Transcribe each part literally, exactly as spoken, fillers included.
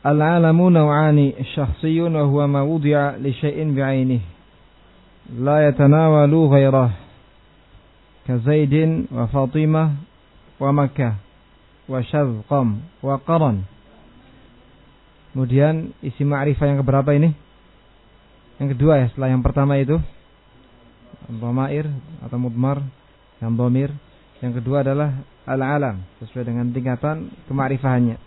Al-alamu naw'ani syakhsiyun wa huwa ma wudi'a li syai'in bi'ainihi la yatanawalu ghairah ka Zaidin wa Fatimah wa Makkah wa Syazqam wa Qaran. Kemudian isi ma'rifah yang keberapa ini? Yang kedua ya, setelah yang pertama itu dhamair atau mudmar yang dhamir. Yang kedua adalah al-alam sesuai dengan tingkatan kema'rifahannya.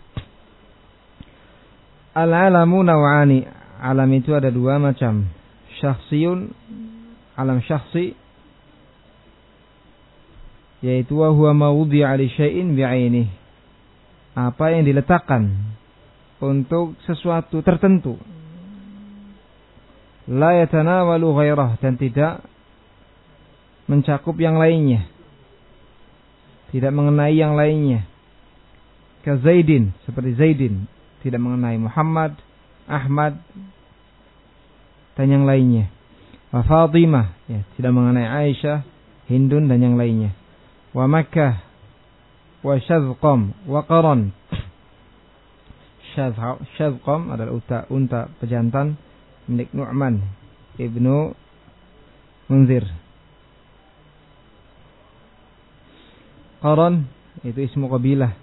Al-alamu naw'ani, alam itu ada dua macam. Syakhsiyun, alam syakhsi, yaitu wa huwa ma wudi'a li syai'in bi'ainihi, apa yang diletakkan untuk sesuatu tertentu, la yatanawalu ghairah, dan tidak mencakup yang lainnya, tidak mengenai yang lainnya. Ka Zaidin, seperti Zaidin, tidak mengenai Muhammad, Ahmad, dan yang lainnya. Wa Fatimah, ya, tidak mengenai Aisyah, Hindun, dan yang lainnya. Wa Makkah, wa Syazqam, wa Qaran. Syazqam adalah unta, unta pejantan milik Nu'man ibnu Munzir. Qaran itu ismu qabilah,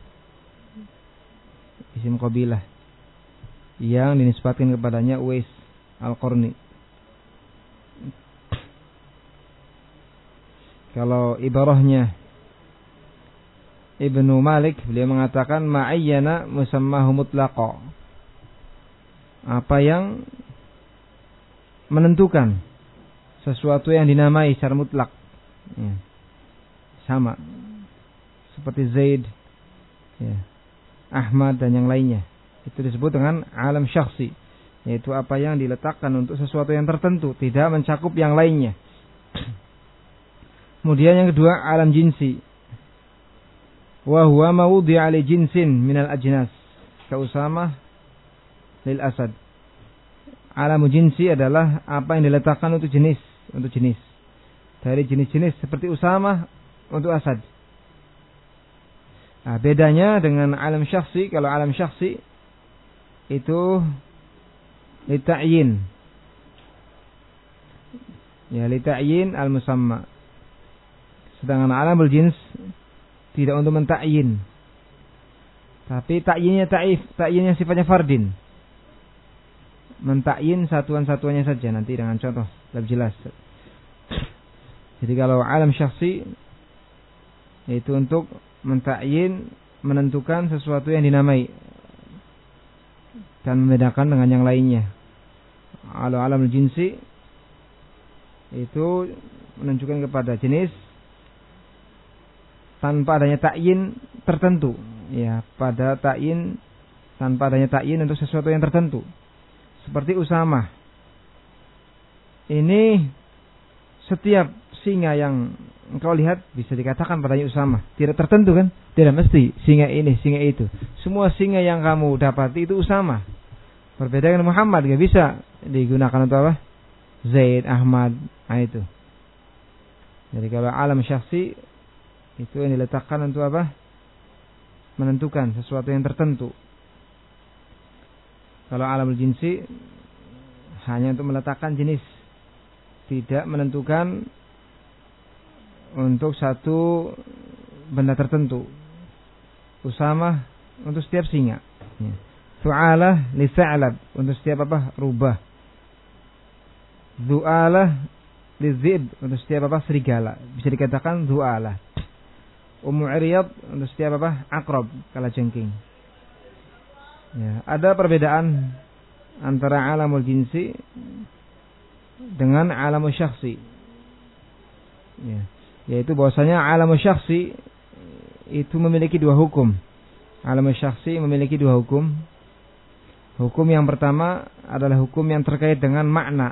isim qabilah yang dinisbatkan kepadanya Uwais Al-Qarni. Kalau ibarahnya Ibnu Malik, beliau mengatakan ma'ayyana musammahu mutlaqa, apa yang menentukan sesuatu yang dinamai secara mutlak, ya, sama seperti Zaid, ya, Ahmad, dan yang lainnya. Itu disebut dengan alam syakhsi, yaitu apa yang diletakkan untuk sesuatu yang tertentu, tidak mencakup yang lainnya. Kemudian yang kedua, alam jinsi, wa huwa ma wudi'a li jinsin minal ajnas ka Usamah lil Asad. Alam jinsi adalah apa yang diletakkan untuk jenis, untuk jenis, dari jenis-jenis seperti Usamah untuk Asad. Nah, bedanya dengan alam syakhsi, kalau alam syakhsi itu li ta'yin, ya, li ta'yin al-musamma. Sedangkan alamul jins tidak untuk mentakyin, tapi takyinnya ta'if, takyinnya sifatnya fardin, mentakyin satuan-satuannya saja, nanti dengan contoh lebih jelas. Jadi kalau alam syakhsi yaitu untuk mentakyin, menentukan sesuatu yang dinamai dan membedakan dengan yang lainnya. Kalau alam jinsi itu menunjukkan kepada jenis tanpa adanya takyin tertentu, ya, pada takyin, tanpa adanya takyin untuk sesuatu yang tertentu. Seperti Usamah, ini setiap singa yang engkau lihat bisa dikatakan padanya Usamah, tidak tertentu kan, tidak mesti singa ini, singa itu. Semua singa yang kamu dapati itu Usamah. Berbeda dengan Muhammad, gak bisa digunakan untuk apa? Zaid, Ahmad, nah itu. Jadi kalau alam syakhsi itu yang diletakkan untuk apa? Menentukan sesuatu yang tertentu. Kalau alamul jinsi hanya untuk meletakkan jenis, tidak menentukan untuk satu benda tertentu. Usamah untuk setiap singa, ya. Su'alah li sa'lab, untuk setiap apa? Rubah. Du'alah li dzib, untuk setiap apa? Serigala. Bisa dikatakan du'alah. Ummu Iryad untuk setiap apa? Aqrab, kalajengking. Ya, ada perbedaan antara alamul jinsi dengan alamul syakhsi. Ya, yaitu bahwasanya alamul syakhsi itu memiliki dua hukum. Alamul syakhsi memiliki dua hukum. Hukum yang pertama adalah hukum yang terkait dengan makna,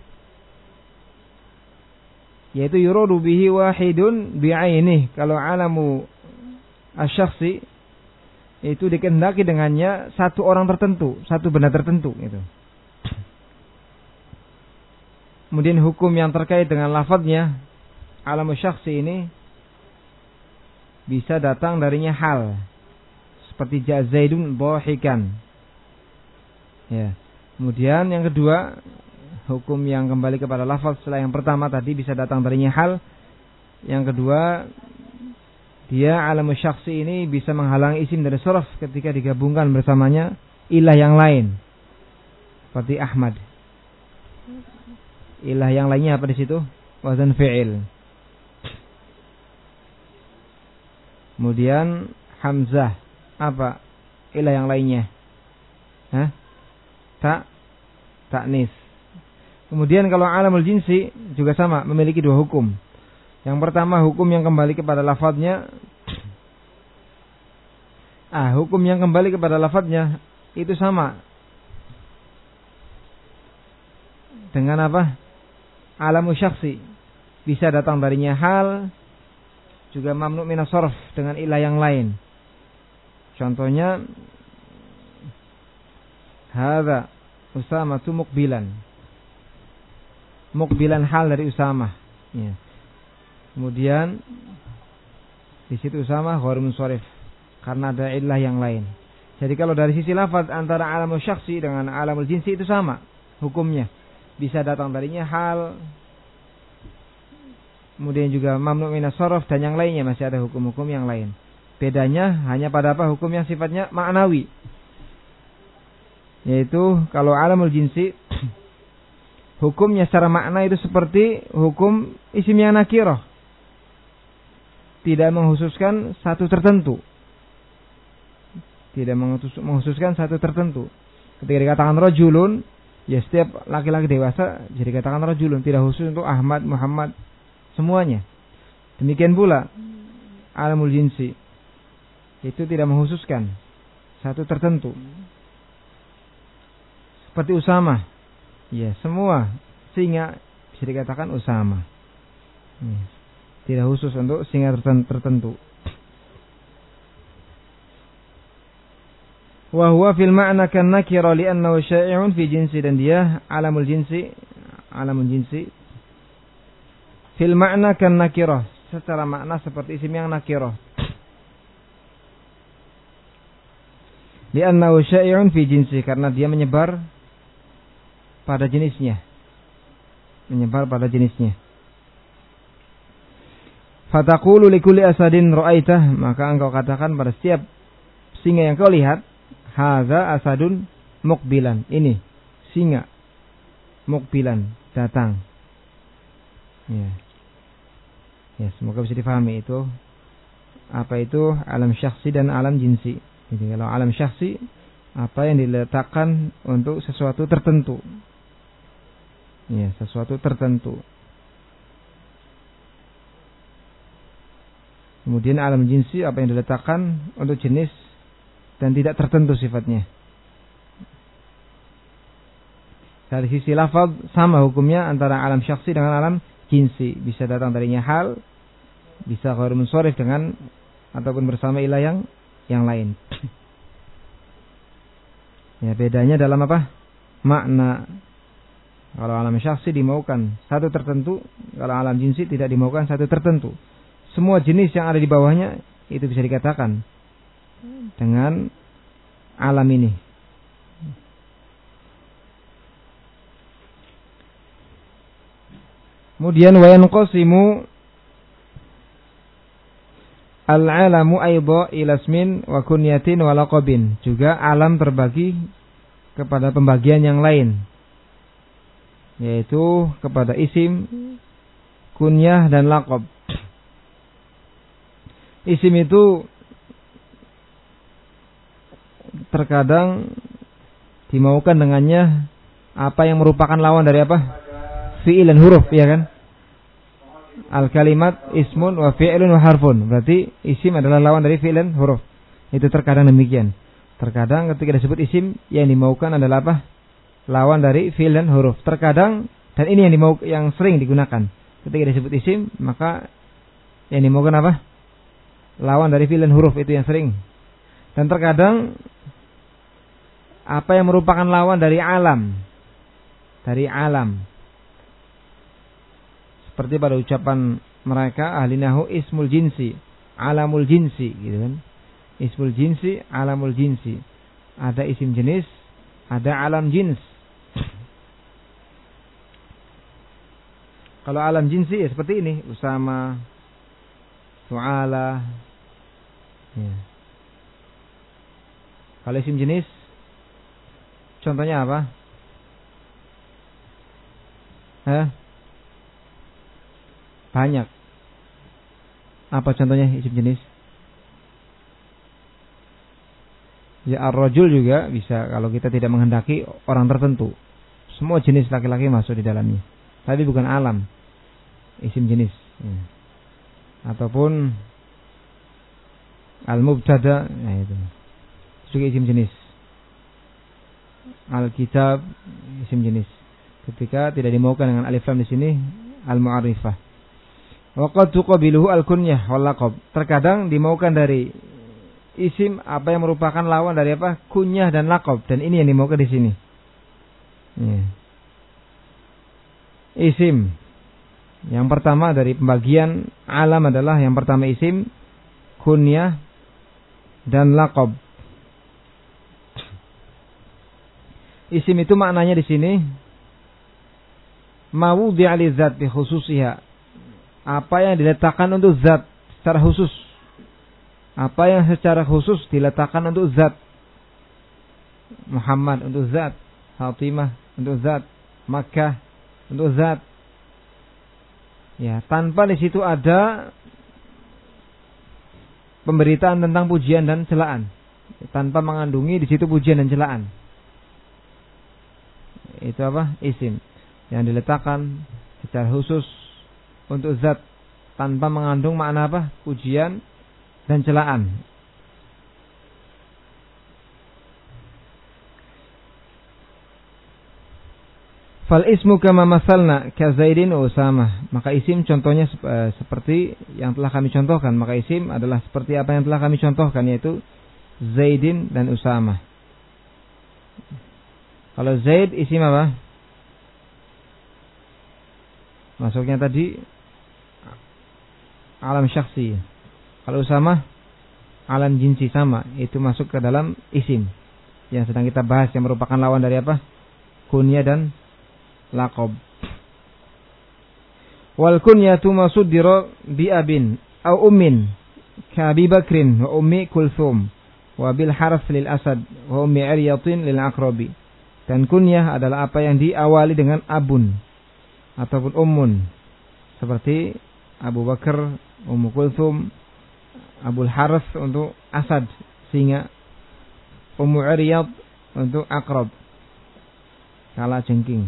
yaitu yuradu bihi wahidun bi'ainih. Kalau alamu asyakhsi itu dikehendaki dengannya satu orang tertentu, satu benda tertentu itu. Kemudian hukum yang terkait dengan lafadznya, alamu syakhsi ini bisa datang darinya hal, seperti ja'a Zaidun dhahikan, Ya. Kemudian yang kedua, hukum yang kembali kepada lafaz setelah yang pertama tadi bisa datang darinya hal. Yang kedua, dia alamu syakhsi ini bisa menghalangi isim dari suraf ketika digabungkan bersamanya ilah yang lain. Seperti Ahmad. Ilah yang lainnya apa di situ? Wazan fi'il. Kemudian Hamzah, apa ilah yang lainnya? Hah? Tak, taknis. Kemudian kalau alamul jinsi juga sama, memiliki dua hukum. Yang pertama hukum yang kembali kepada lafadznya. Ah, hukum yang kembali kepada lafadznya itu sama dengan apa? Alamu syakhsi. Bisa datang darinya hal, juga mamnu minas sarf dengan ilah yang lain. Contohnya hadza Usama tu mukbilan. Mukbilan hal dari Usama. Ya. Kemudian di situ Usama ghair munsharif karena ada ilah yang lain. Jadi kalau dari sisi lafaz antara alamul syakhsi dengan alamul jinsi itu sama hukumnya. Bisa datang darinya hal, kemudian juga mamnu minas sarf dan yang lainnya masih ada hukum-hukum yang lain. Bedanya hanya pada apa? Hukum yang sifatnya ma'nawi. Yaitu kalau alamul jinsi hukumnya secara makna itu seperti hukum isim yang nakirah. Tidak menghususkan satu tertentu. Tidak menghususkan satu tertentu. Ketika dikatakan rajulun, ya setiap laki-laki dewasa jadi dikatakan rajulun, tidak khusus untuk Ahmad, Muhammad, semuanya. Demikian pula alamul jinsi itu tidak menghususkan satu tertentu. Seperti Usama, ya semua singa bisa dikatakan Usama. Ya, tidak khusus untuk singa tertentu. Wa huwa fil ma'na kan nakira li'annahu syai'un fi jinsi, dan dia alamul jinsi, alamul jinsi fil ma'na kan nakirah, secara makna seperti isim yang nakirah. Li'annahu syai'un fi jinsi, karena dia menyebar pada jenisnya. Menyebar pada jenisnya. Fataqulu likulli asadin ra'aitah, maka engkau katakan pada setiap singa yang kau lihat, hadza asadun mukbilan, ini singa mukbilan datang. Ya. Ya, semoga bisa difahami itu apa itu alam syakhsi dan alam jinsi. Jadi kalau alam syakhsi apa yang diletakkan untuk sesuatu tertentu. Ya, sesuatu tertentu. Kemudian alam jinsi apa yang diletakkan untuk jenis dan tidak tertentu sifatnya. Dari sisi lafaz sama hukumnya antara alam syakhsi dengan alam jinsi. Bisa datang darinya hal, bisa ghair munsharif dengan ataupun bersama ilah yang yang lain. Ya, bedanya dalam apa? Makna. Kalau alam syakhsi dimaukan satu tertentu, kalau alam jinsi tidak dimaukan satu tertentu. Semua jenis yang ada di bawahnya itu bisa dikatakan dengan alam ini. Kemudian wa yanqasimu al-alamu aidha ila ismin wa kunyatin wa laqabin. Juga alam terbagi kepada pembagian yang lain, yaitu kepada isim, kunyah dan laqab. Isim itu terkadang dimaukan dengannya apa yang merupakan lawan dari apa? Fi'il dan huruf, ya kan? Al-kalimat ismun wa fi'ilun wa harfun. Berarti isim adalah lawan dari fi'il dan huruf. Itu terkadang demikian. Terkadang ketika disebut isim yang dimaukan adalah apa? Lawan dari fi'il dan huruf. Terkadang, dan ini yang dimau yang sering digunakan. Ketika disebut isim, maka yang dimaukan apa? Lawan dari fi'il dan huruf, itu yang sering. Dan terkadang apa yang merupakan lawan dari alam. Dari alam. Seperti pada ucapan mereka ahli nahwu ismul jinsi, alamul jinsi, gitu kan? Ismul jinsi, alamul jinsi. Ada isim jenis ada alam jins. Kalau alam jinsi ya seperti ini, Usama, Tu'ala. Ya. Kalau isim jenis, contohnya apa? Hah? Banyak. Apa contohnya isim jenis? Ya ar-rajul juga bisa kalau kita tidak menghendaki orang tertentu. Semua jenis laki-laki masuk di dalamnya. Tapi bukan alam. Isim jenis. Ya. Ataupun al-mubtada, nah itu. Juga isim jenis. Al-kitab isim jenis. Ketika tidak dimaukan dengan alif lam di sini al-mu'arifah. Wa qad tuqabiluhu al-kunyah wal laqab. Terkadang dimaukan dari isim apa yang merupakan lawan dari apa? Kunyah dan laqab, dan ini yang dimaukan di sini. Ya. Isim. Yang pertama dari pembagian alam adalah yang pertama isim, kunyah dan laqab. Isim itu maknanya di sini mawudhi'a li dzat bi khususiha. Apa yang diletakkan untuk zat secara khusus. Apa yang secara khusus diletakkan untuk zat. Muhammad untuk zat, Fatimah untuk zat, Makkah untuk zat. Ya, tanpa di situ ada pemberitaan tentang pujian dan celaan. Tanpa mengandungi di situ pujian dan celaan. Itu apa? Isim yang diletakkan secara khusus untuk zat tanpa mengandung makna apa? Pujian dan celaan. Fal ismu kama masalna ka Zaidin wa Usamah. Maka isim contohnya seperti yang telah kami contohkan. Maka isim adalah seperti apa yang telah kami contohkan, yaitu Zaidin dan Usamah. Kalau Zaid isim apa? Masuknya tadi alam syakhsi. Kalau Usamah alam jinsi, sama. Itu masuk ke dalam isim yang sedang kita bahas, yang merupakan lawan dari apa? Kunyah dan laqab. Wal kunyatu masuddira bi abin au ummin ka Abi Bakrin wa ummi Kulthum wa bil harf lil asad wa ummi Ariyatin lil aqrabi. Dan kunyah adalah apa yang diawali dengan abun ataupun ummun, seperti Abu Bakar, Ummu Kulthum, Abul Harith untuk asad, singa, Ummu Ariyat untuk akrab, kala jengking.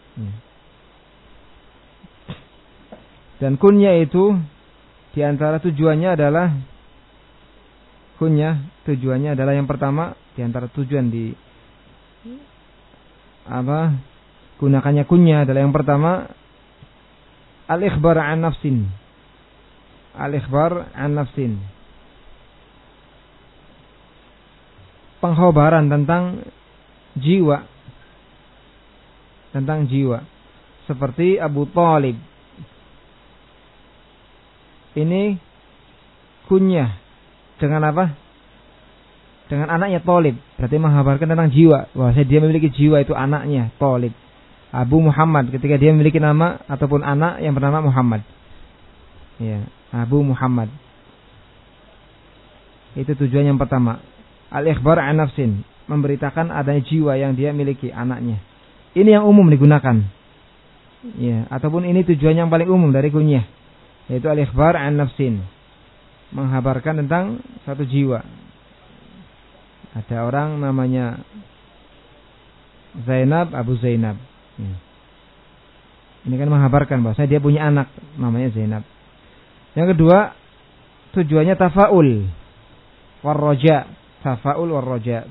Dan kunyah itu diantara tujuannya adalah kunyah tujuannya adalah yang pertama, diantara tujuan di apa gunakannya kunyah adalah yang pertama al-ikhbar an nafsin. Al-ikhbar an nafsin. Pengkhabaran tentang jiwa. Tentang jiwa. Seperti Abu Thalib. Ini kunyah dengan apa? Dengan anaknya Thalib. Berarti menghabarkan tentang jiwa. Bahwa dia memiliki jiwa, itu anaknya Thalib. Abu Muhammad, ketika dia memiliki nama ataupun anak yang bernama Muhammad. Ya, Abu Muhammad. Itu tujuan yang pertama. Al-ikhbar an nafsin, memberitakan adanya jiwa yang dia miliki, anaknya. Ini yang umum digunakan. Ya, ataupun ini tujuan yang paling umum dari kunyah, yaitu al-ikhbar an nafsin, menghabarkan tentang satu jiwa. Ada orang namanya Zainab, Abu Zainab. Ya. Ini kan menghabarkan bahwa dia punya anak namanya Zainab. Yang kedua, tujuannya tafaul warroja. Tafaul warroja.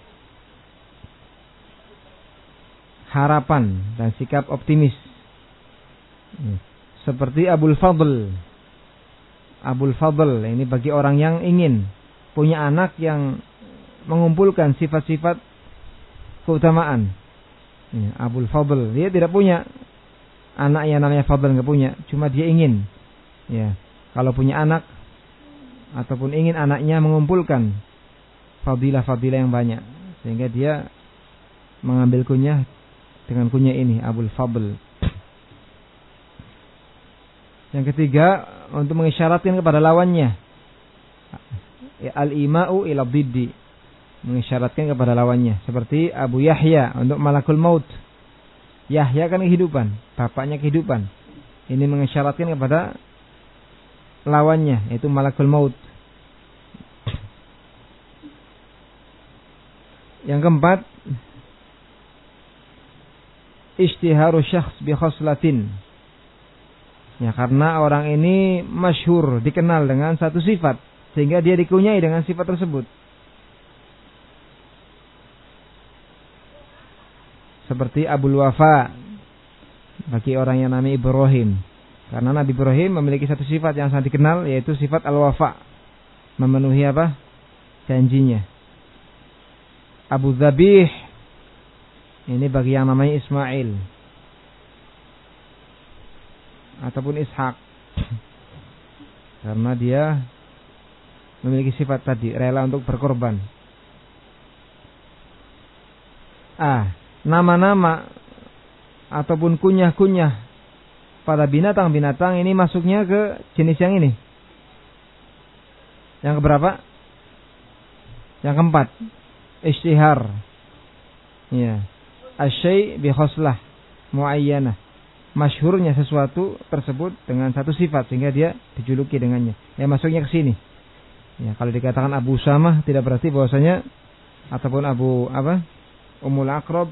Harapan dan sikap optimis. Ya. Seperti Abul Fadl. Abul Fadl ini bagi orang yang ingin punya anak yang mengumpulkan sifat-sifat keutamaan. Ya, Abul Fadl, dia tidak punya anak yang namanya Fadl, enggak punya, cuma dia ingin. Ya, kalau punya anak ataupun ingin anaknya mengumpulkan fadilah-fadilah yang banyak, sehingga dia mengambil kunyah dengan kunyah ini Abul Fadl. Yang ketiga, untuk mengisyaratkan kepada lawannya. Al-ima'u ila biddi, mengisyaratkan kepada lawannya. Seperti Abu Yahya untuk malakul maut. Yahya kan kehidupan, bapaknya kehidupan. Ini mengisyaratkan kepada lawannya, yaitu malakul maut. Yang keempat, ishtiharu syakhs bi khoslatin. Ya, karena orang ini masyhur, dikenal dengan satu sifat, sehingga dia dikunyai dengan sifat tersebut. Seperti Abul Wafa bagi orang yang namanya Ibrahim. Karena Nabi Ibrahim memiliki satu sifat yang sangat dikenal, yaitu sifat al-wafa, memenuhi apa? Janjinya. Abu Zabih, ini bagi yang namanya Ismail ataupun Ishak, karena dia memiliki sifat tadi, rela untuk berkorban. Ah, nama-nama ataupun kunyah-kunyah pada binatang-binatang ini masuknya ke jenis yang ini. Yang keberapa? Yang keempat, ishtihar. Ya, asyai bi khoslah muayyanah. Masyhurnya sesuatu tersebut dengan satu sifat sehingga dia dijuluki dengannya. Ya, masuknya ke sini. Ya, kalau dikatakan Abu Usamah tidak berarti bahwasanya ataupun Abu apa? Ummul Aqrab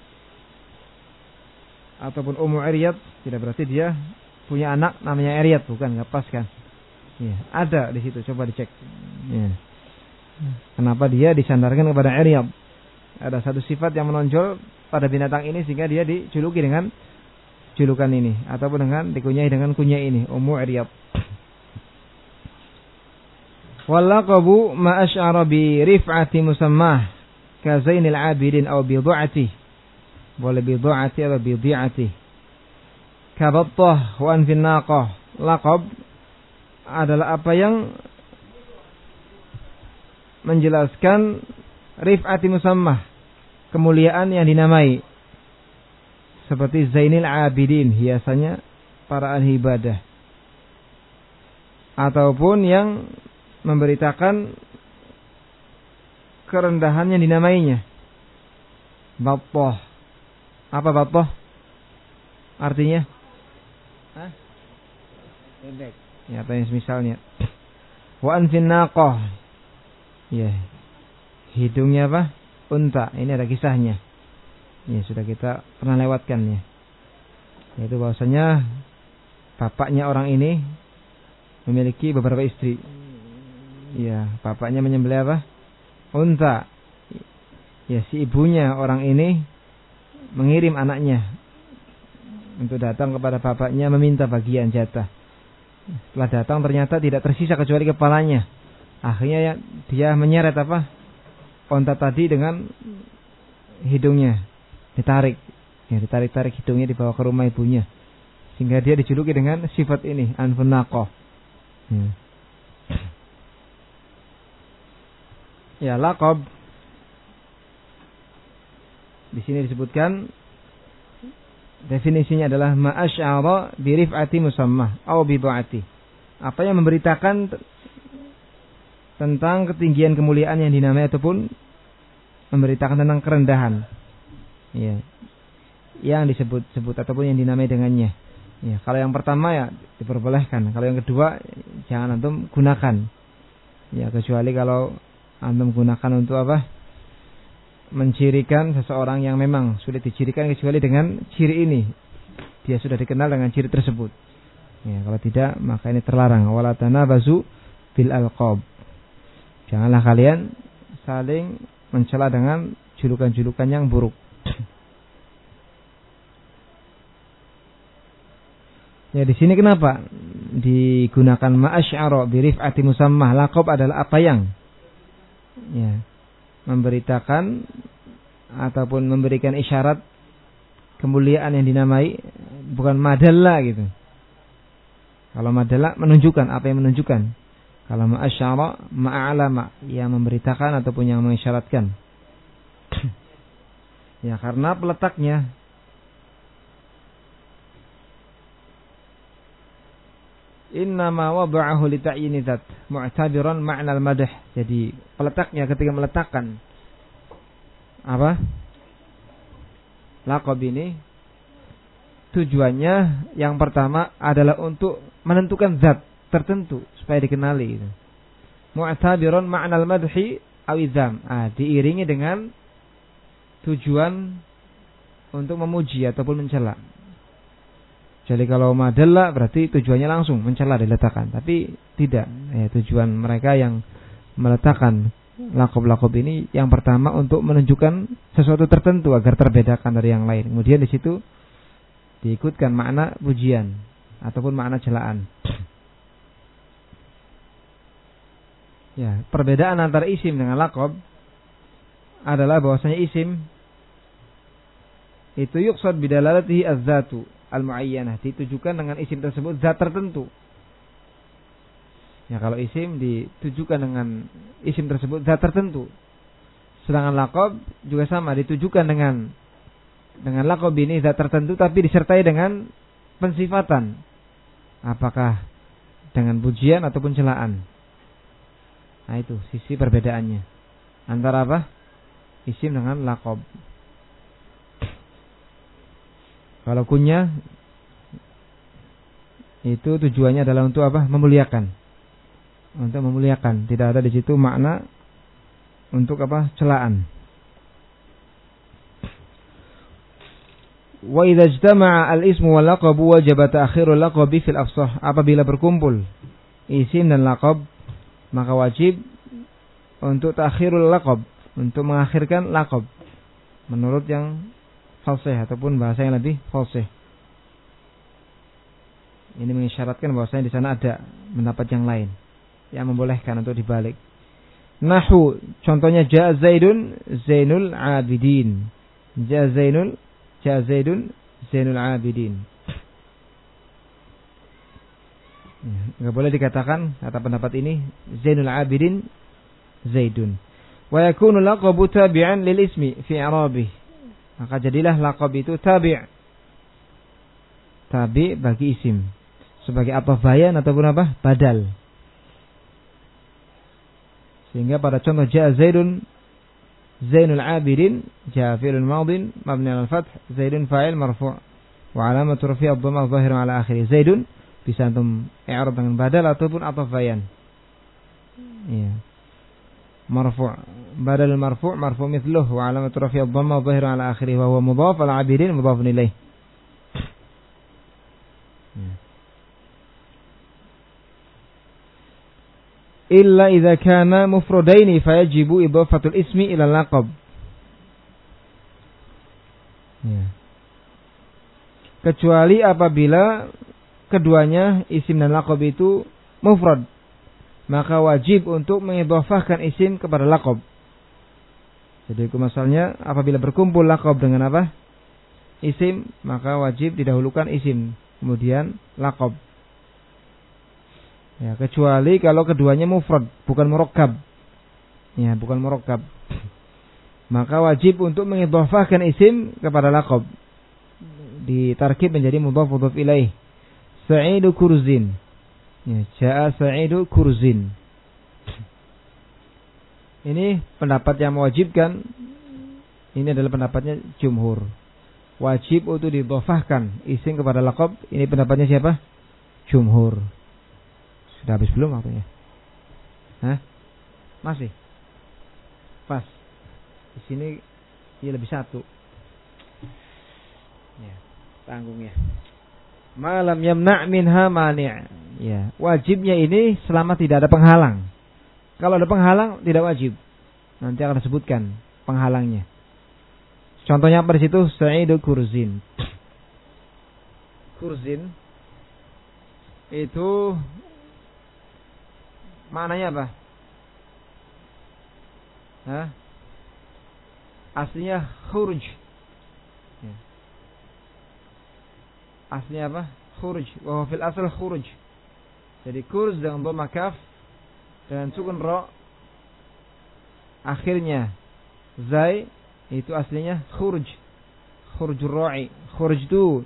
ataupun Ummu Iryad tidak berarti dia punya anak namanya Iryad, bukan, enggak pas kan? Ya, ada di situ, coba dicek. Ya. Kenapa dia disandarkan kepada Iryad? Ada satu sifat yang menonjol pada binatang ini sehingga dia dijuluki dengan julukan ini ataupun dengan dikunyai dengan kunyah ini, Ummu Iryad. Wallaqabu ma asy'ara bi rif'ati musammah ka Zainil Abidin aw bi du'ati. Boleh bi du'ati atau bi di'ati. Ka battah wa anfin naqah. Laqab adalah apa yang menjelaskan rif'ati musammah, kemuliaan yang dinamai. Seperti Zainil Abidin, hiasannya para ahli ibadah. Ataupun yang memberitakan kerendahan yang dinamainya. Battah. Apa battah? Artinya? Hah? Pendek. Ya, apa yang misalnya? Wa anfin naqah. Ya. Hidungnya apa? Unta. Ini ada kisahnya. Ya, sudah kita pernah lewatkan ya. Yaitu bahwasanya bapaknya orang ini memiliki beberapa istri. Ya, bapaknya menyembelih apa? Unta. Ya, si ibunya orang ini mengirim anaknya untuk datang kepada bapaknya meminta bagian jatah. Setelah datang ternyata tidak tersisa kecuali kepalanya. Akhirnya ya, dia menyeret apa? Unta tadi dengan hidungnya. Ditarik, ya, ditarik-tarik hidungnya dibawa ke rumah ibunya, sehingga dia dijuluki dengan sifat ini, anfun naqah. Ya, ya laqab di sini disebutkan definisinya adalah ma asy'ara bi rif'ati musammah aw bi du'ati. Apa yang memberitakan tentang ketinggian kemuliaan yang dinamai ataupun memberitakan tentang kerendahan. Ya, yang disebut-sebut ataupun yang dinamai dengannya. Ya, kalau yang pertama ya diperbolehkan. Kalau yang kedua jangan antum gunakan. Ya, kecuali kalau antum gunakan untuk apa? Mencirikan seseorang yang memang sulit dicirikan kecuali dengan ciri ini. Dia sudah dikenal dengan ciri tersebut. Ya, kalau tidak maka ini terlarang. Wala tanabazu bil alqab. Janganlah kalian saling mencela dengan julukan-julukan yang buruk. Ya, di sini kenapa digunakan ma'asy'ara bi rif'ati musammah? Laqab adalah apa yang ya, memberitakan ataupun memberikan isyarat kemuliaan yang dinamai, bukan madalla gitu. Kalau madalla menunjukkan, apa yang menunjukkan. Kalau ma'asy'ara ma'alama, yang memberitakan ataupun yang mengisyaratkan. Ya, karena peletaknya. Innama wada'ahu li ta'yini dzat mu'tabiran ma'na al-madh. Jadi peletaknya ketika meletakkan apa? Laqab ini tujuannya yang pertama adalah untuk menentukan zat tertentu supaya dikenali gitu. Mu'tabiran ma'na al-madhi aw idzam. Ah, diiringi dengan tujuan untuk memuji ataupun mencela. Jadi kalau madalla berarti tujuannya langsung mencela diletakkan, tapi tidak. Ya, tujuan mereka yang meletakkan laqab-laqab ini yang pertama untuk menunjukkan sesuatu tertentu agar terbedakan dari yang lain. Kemudian di situ diikutkan makna pujian ataupun makna celaan. Ya, perbedaan antara isim dengan laqab adalah bahwasanya isim itu yuqsad bidalalatihi az-zatu al-muayyanah, ditujukan dengan isim tersebut zat tertentu. Ya, kalau isim ditujukan dengan isim tersebut zat tertentu. Sedangkan laqab juga sama, ditujukan dengan dengan laqab ini zat tertentu tapi disertai dengan pensifatan. Apakah dengan pujian ataupun celaan. Nah, itu sisi perbedaannya antara apa? Isim dengan laqab. Kalau kunyah itu tujuannya adalah untuk apa? Memuliakan. Untuk memuliakan, tidak ada di situ makna untuk apa? Celaan. Wa idza ijtama'a al-ismu wal laqabu wajaba ta'khirul laqabi fil afsah. Apabila berkumpul isim dan laqab, maka wajib untuk ta'khirul laqab, untuk mengakhirkan laqab menurut yang fasih ataupun bahasa yang lebih fasih. Ini mengisyaratkan bahwasanya di sana ada pendapat yang lain yang membolehkan untuk dibalik. Nahu, contohnya ja'a Zaidun Zainul Abidin. Ja'a Zainul ja'a Zaidun Zainul Abidin. Enggak boleh dikatakan kata pendapat ini Zainul Abidin Zaidun. Wa yakunu laqabu tabi'an lil ismi fi i'rabih. Maka jadilah laqab itu tabi' tabi' bagi isim sebagai apa bayan ataupun apa badal. Sehingga pada contoh ja'a Zaidun Zainul Abidin, ja'a fi'lun madin mabni 'ala al-fath, Zaidun fa'il marfu' wa 'alamatu raf'i ad-dhamma adh-dhahira 'ala akhirih. Zaidun bisa antum i'rab dengan badal ataupun apa bayan. Iya. Marfu' badal marfu' marfu' mithluhu wa 'alamatu raf'i ad-dhamma adh-dhahira 'ala akhirih wa huwa mudhaf al-'abidin mudhafun ilaih. Illa idza kana mufradaini fayajibu idhafatul ismi ila laqab. Ya. Kecuali apabila keduanya isim dan laqab itu mufrad, maka wajib untuk mengidhafahkan isim kepada laqab. Jadi misalnya apabila berkumpul laqab dengan apa? Isim, maka wajib didahulukan isim, kemudian laqab. Ya, kecuali kalau keduanya mufrad, bukan murakkab. Ya, bukan murakkab. Maka wajib untuk mengidhafahkan isim kepada laqab. Ditarkib menjadi mudhaf mudhaf ilaih. Sa'idu kurzin. Ya, ja'a Sa'idu kurzin. Ini pendapat yang mewajibkan. Ini adalah pendapatnya jumhur. Wajib untuk didhafahkan isim kepada laqab. Ini pendapatnya siapa? Jumhur. Sudah habis belum waktunya? Hah? Masih? Pas. Di sini dia lebih satu. Ya, tanggungnya. Malam yamna' minha mani'. Ya, wajibnya ini selama tidak ada penghalang. Kalau ada penghalang tidak wajib. Nanti akan disebutkan penghalangnya. Contohnya apa di situ? Sa'idu kurzin. Kurzin itu maknanya apa? Hah? Aslinya khuruj. Ya. Aslinya apa? Khuruj. Wa huwa fil asal khuruj. Jadi kurz dengan dhamma kaf dan sukun ra, akhirnya zai, Itu aslinya khurj. Khurjur ra'i. Khurj itu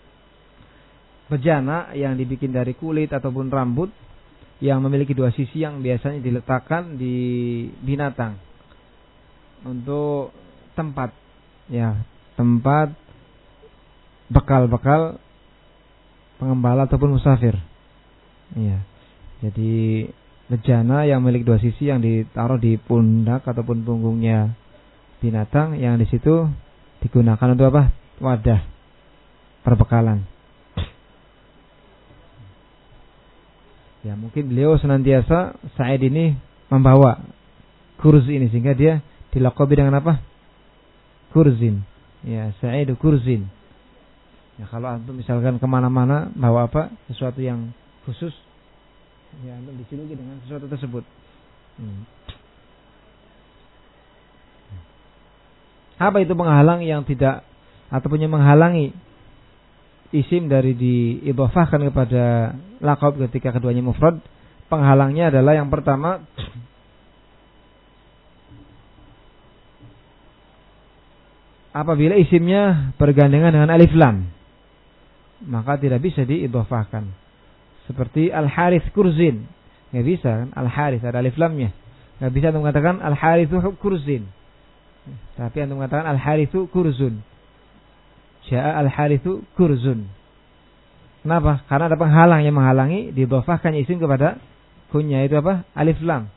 bejana yang dibikin dari kulit ataupun rambut yang memiliki dua sisi yang biasanya diletakkan di binatang untuk tempat, ya, tempat bekal-bekal pengembala ataupun musafir. Ya. Jadi bejana yang memiliki dua sisi yang ditaruh di pundak ataupun punggungnya binatang yang di situ digunakan untuk apa? Wadah perbekalan. Ya, mungkin beliau senantiasa Sa'id ini membawa kursi ini sehingga dia dilaqabi dengan apa? Kurzin. Ya, Sa'id Kurzin. Ya, kalau antum misalkan kemana-mana bawa apa? Sesuatu yang khusus, ya antum dijuluki dengan sesuatu tersebut. Hmm. Apa itu penghalang yang tidak ataupun yang menghalangi isim dari diidhafahkan kepada laqab ketika keduanya mufrad? Penghalangnya adalah yang pertama, apabila isimnya bergandengan dengan alif lam, maka tidak bisa diidhafahkan. Seperti Al-Harits Kurzin, nggak bisa kan? Al-Harits ada alif lamnya, nggak bisa antum mengatakan Al-Haritsu Kurzin, tapi antum mengatakan Al-Haritsu Kurzun. Ja'a Al-Haritsu Kurzun. Kenapa? Karena ada penghalang yang menghalangi diidhafahkan isim kepada kunya, itu apa? Alif lam.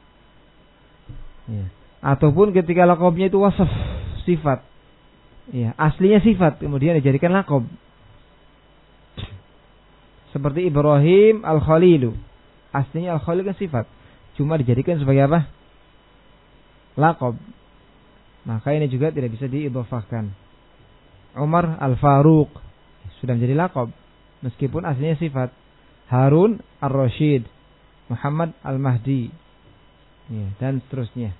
Ya. Ataupun ketika laqabnya itu wasaf, sifat. Ya, aslinya sifat kemudian dijadikan laqab. Seperti Ibrahim Al-Khalilu. Aslinya Al-Khalil kan sifat, cuma dijadikan sebagai apa? Laqab. Maka ini juga tidak bisa diidhafahkan. Umar Al-Faruq sudah menjadi laqab meskipun aslinya sifat. Harun Ar-Rasyid, Muhammad Al-Mahdi, ya, dan seterusnya.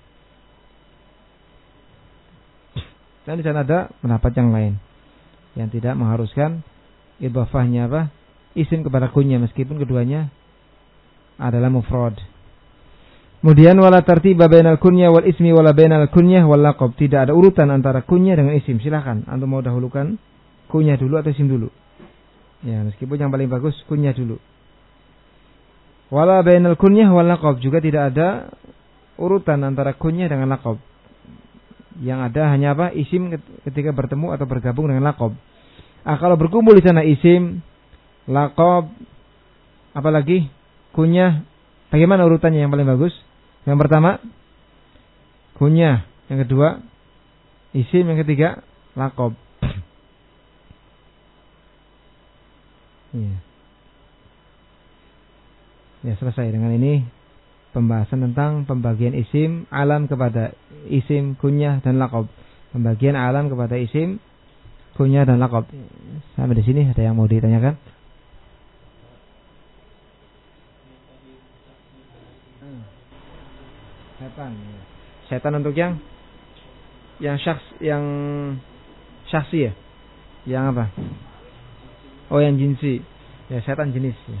Dan di sana ada pendapat yang lain yang tidak mengharuskan idhafahnya apa? Isim kepada kunya meskipun keduanya adalah mufrad. Kemudian wala tartiba bainal kunya wal ismi wala bainal kunya wal laqab. Tidak ada urutan antara kunya dengan isim. Silakan antum mau dahulukan kunya dulu atau isim dulu. Ya, meskipun yang paling bagus kunya dulu. Wala bainal kunya wal laqab, juga tidak ada urutan antara kunya dengan laqab. Yang ada hanya apa? Isim ketika bertemu atau bergabung dengan laqab. Ah, kalau berkumpul di sana isim, laqab, apalagi kunya, bagaimana urutannya yang paling bagus? Yang pertama kunyah, yang kedua isim, yang ketiga laqab. Ya. Ya, selesai dengan ini pembahasan tentang pembagian isim alam kepada isim, kunyah dan laqab. Pembagian alam kepada isim, kunyah dan laqab. Sampai di sini ada yang mau ditanyakan? Setan, setan untuk yang yang syakhs, yang syakhsi ya, yang apa? Oh, yang jinsi, ya, setan jenis. Ya.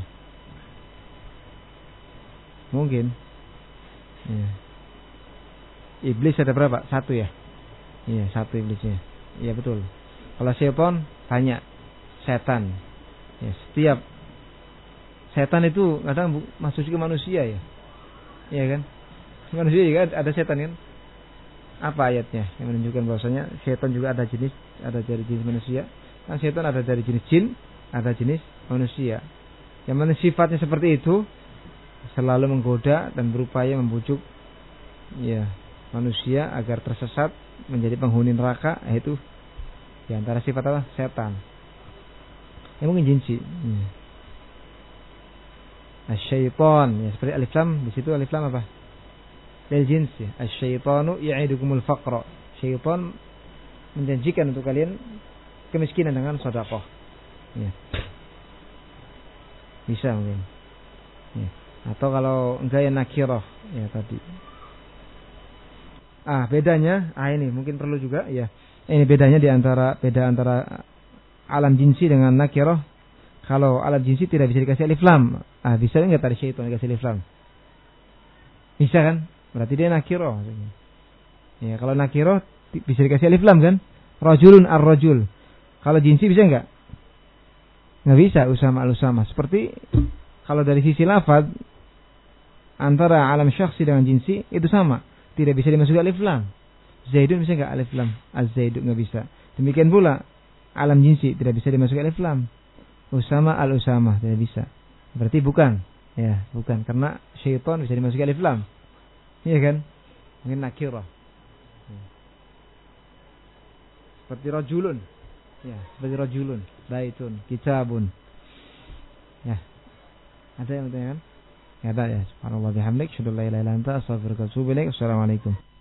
Mungkin. Ya. Iblis ada berapa? Satu ya? Iya, satu iblisnya. Iya betul. Kalau setan banyak, setan. Ya, setiap setan itu kadang masuk ke manusia ya, iya kan? Manusia juga ada setan kan? Apa ayatnya yang menunjukkan bahwasanya setan juga ada jenis, ada dari jenis manusia. Kan setan ada dari jenis jin, ada jenis manusia. Yang mana sifatnya seperti itu, selalu menggoda dan berupaya membujuk ya manusia agar tersesat menjadi penghuni neraka. Itu di antara sifat apa? Setan. Yang mungkin jinsi. Hmm. Asy-syaitan, ya seperti alif lam, di situ alif lam apa? Dari jins ya. Asy-syaitanu ya'idukumul faqra. Syaitan menjanjikan untuk kalian kemiskinan dengan sedekah. Ya. Bisa mungkin. Ya. Atau kalau enggak ya nakirah ya tadi. Ah, bedanya, ah ini mungkin perlu juga ya. Ini bedanya di antara beda antara alam jinsi dengan nakirah. Kalau alam jinsi tidak bisa dikasih alif lam. Ah, bisa enggak tadi syaitan dikasih alif lam? Bisa kan? Berarti dia nakirah. Ya, kalau nakirah bisa dikasih alif lam kan? Rajulun ar-rajul. Kalau jinsi bisa enggak? Enggak bisa, Usama al-Usama. Seperti kalau dari sisi lafaz antara alam syakhsi dengan jinsi itu sama, tidak bisa dimasuki alif lam. Zaidun bisa enggak alif lam? Az-Zaidun enggak bisa. Demikian pula alam jinsi tidak bisa dimasuki alif lam. Usama al-Usama tidak bisa. Berarti bukan. Ya, bukan karena syaitan bisa dimasuki alif lam. Iya kan? Mungkin nakirah. Seperti rajulun. Ya, seperti rajulun, baitun, kitabun. Ya. Ada yang bertanya kan? Ya, ada ya. Subhanallah bihamdik, syukur la ilaha illa anta, astaghfiruka wa atubu ilaik. Assalamualaikum.